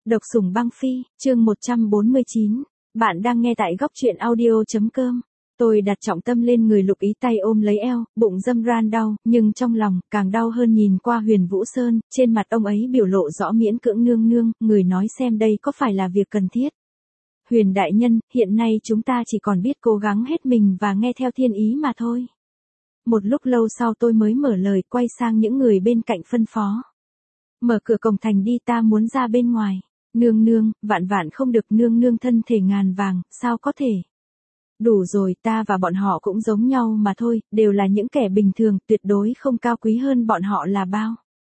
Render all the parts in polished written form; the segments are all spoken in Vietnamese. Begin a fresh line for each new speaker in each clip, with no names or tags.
Độc sủng băng phi, chương 149. Bạn đang nghe tại góc truyện audio.com. Tôi đặt trọng tâm lên người Lục Ý, tay ôm lấy eo, bụng dâm ran đau, nhưng trong lòng càng đau hơn nhìn qua Huyền Vũ Sơn, trên mặt ông ấy biểu lộ rõ miễn cưỡng. Nương nương, người nói xem đây có phải là việc cần thiết. Huyền đại nhân, hiện nay chúng ta chỉ còn biết cố gắng hết mình và nghe theo thiên ý mà thôi. Một lúc lâu sau tôi mới mở lời, quay sang những người bên cạnh phân phó. Mở cửa cổng thành đi, ta muốn ra bên ngoài. Nương nương, vạn vạn không được, nương nương thân thể ngàn vàng, sao có thể. Đủ rồi, ta và bọn họ cũng giống nhau mà thôi, đều là những kẻ bình thường, tuyệt đối không cao quý hơn bọn họ là bao.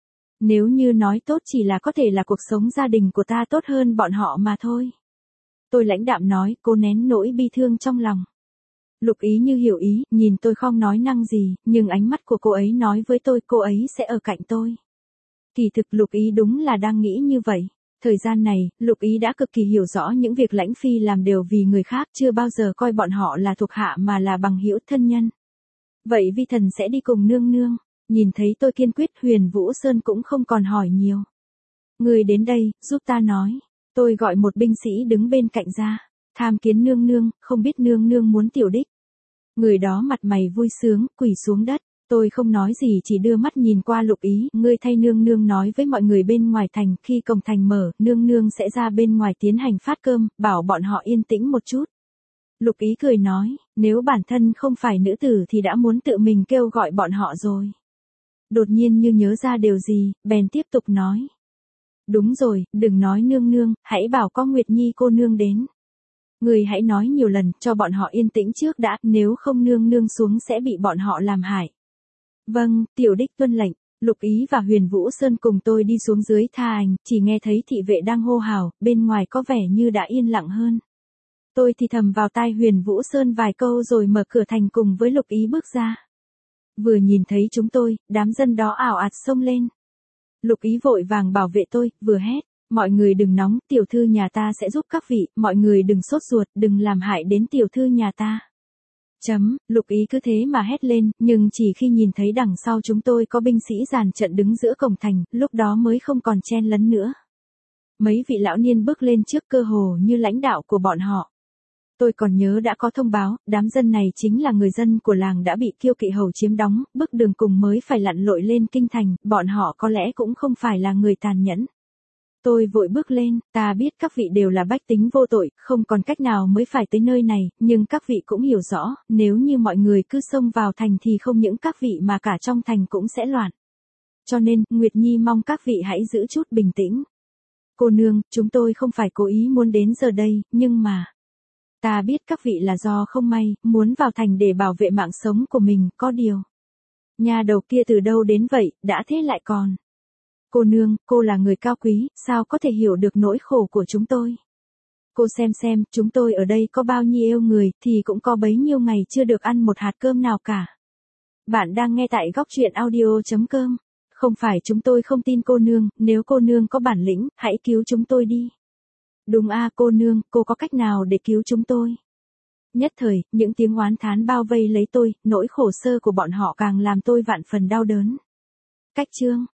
Nếu như nói tốt chỉ là có thể là cuộc sống gia đình của ta tốt hơn bọn họ mà thôi. Tôi lãnh đạm nói, cô nén nỗi bi thương trong lòng. Lục Ý như hiểu ý, nhìn tôi không nói năng gì, nhưng ánh mắt của cô ấy nói với tôi cô ấy sẽ ở cạnh tôi. Kỳ thực Lục Ý đúng là đang nghĩ như vậy. Thời gian này, Lục Ý đã cực kỳ hiểu rõ những việc Lãnh Phi làm đều vì người khác, chưa bao giờ coi bọn họ là thuộc hạ mà là bằng hữu thân nhân. Vậy vi thần sẽ đi cùng nương nương. Nhìn thấy tôi kiên quyết, Huyền Vũ Sơn cũng không còn hỏi nhiều. Người đến đây, giúp ta nói. Tôi gọi một binh sĩ đứng bên cạnh ra. Tham kiến nương nương, không biết nương nương muốn tiểu đích. Người đó mặt mày vui sướng, quỳ xuống đất. Tôi không nói gì, chỉ đưa mắt nhìn qua Lục Ý. Ngươi thay nương nương nói với mọi người bên ngoài thành, khi cổng thành mở, nương nương sẽ ra bên ngoài tiến hành phát cơm, bảo bọn họ yên tĩnh một chút. Lục Ý cười nói, nếu bản thân không phải nữ tử thì đã muốn tự mình kêu gọi bọn họ rồi. Đột nhiên như nhớ ra điều gì, bèn tiếp tục nói. Đúng rồi, đừng nói nương nương, hãy bảo có Nguyệt Nhi cô nương đến. Người hãy nói nhiều lần, cho bọn họ yên tĩnh trước đã, nếu không nương nương xuống sẽ bị bọn họ làm hại. Vâng, tiểu đích tuân lệnh. Lục Ý và Huyền Vũ Sơn cùng tôi đi xuống dưới tha ảnh, chỉ nghe thấy thị vệ đang hô hào, bên ngoài có vẻ như đã yên lặng hơn. Tôi thì thầm vào tai Huyền Vũ Sơn vài câu rồi mở cửa thành cùng với Lục Ý bước ra. Vừa nhìn thấy chúng tôi, đám dân đó ảo ạt xông lên. Lục Ý vội vàng bảo vệ tôi, vừa hét, mọi người đừng nóng, tiểu thư nhà ta sẽ giúp các vị, mọi người đừng sốt ruột, đừng làm hại đến tiểu thư nhà ta. Lục Ý cứ thế mà hét lên, nhưng chỉ khi nhìn thấy đằng sau chúng tôi có binh sĩ dàn trận đứng giữa cổng thành, lúc đó mới không còn chen lấn nữa. Mấy vị lão niên bước lên trước, cơ hồ như lãnh đạo của bọn họ. Tôi còn nhớ đã có thông báo, đám dân này chính là người dân của làng đã bị Kiêu Kỵ Hầu chiếm đóng, bước đường cùng mới phải lặn lội lên kinh thành, bọn họ có lẽ cũng không phải là người tàn nhẫn. Tôi vội bước lên, ta biết các vị đều là bách tính vô tội, không còn cách nào mới phải tới nơi này, nhưng các vị cũng hiểu rõ, nếu như mọi người cứ xông vào thành thì không những các vị mà cả trong thành cũng sẽ loạn. Cho nên, Nguyệt Nhi mong các vị hãy giữ chút bình tĩnh. Cô nương, chúng tôi không phải cố ý muốn đến giờ đây, nhưng mà... Ta biết các vị là do không may, muốn vào thành để bảo vệ mạng sống của mình, có điều. Nhà đầu kia từ đâu đến vậy, đã thế lại còn... Cô nương, cô là người cao quý, sao có thể hiểu được nỗi khổ của chúng tôi? Cô xem, chúng tôi ở đây có bao nhiêu người, thì cũng có bấy nhiêu ngày chưa được ăn một hạt cơm nào cả. Bạn đang nghe tại góc truyện audio.com. Không phải chúng tôi không tin cô nương, nếu cô nương có bản lĩnh, hãy cứu chúng tôi đi. Đúng a, cô nương, cô có cách nào để cứu chúng tôi? Nhất thời, những tiếng oán thán bao vây lấy tôi, nỗi khổ sở của bọn họ càng làm tôi vạn phần đau đớn. Cách chương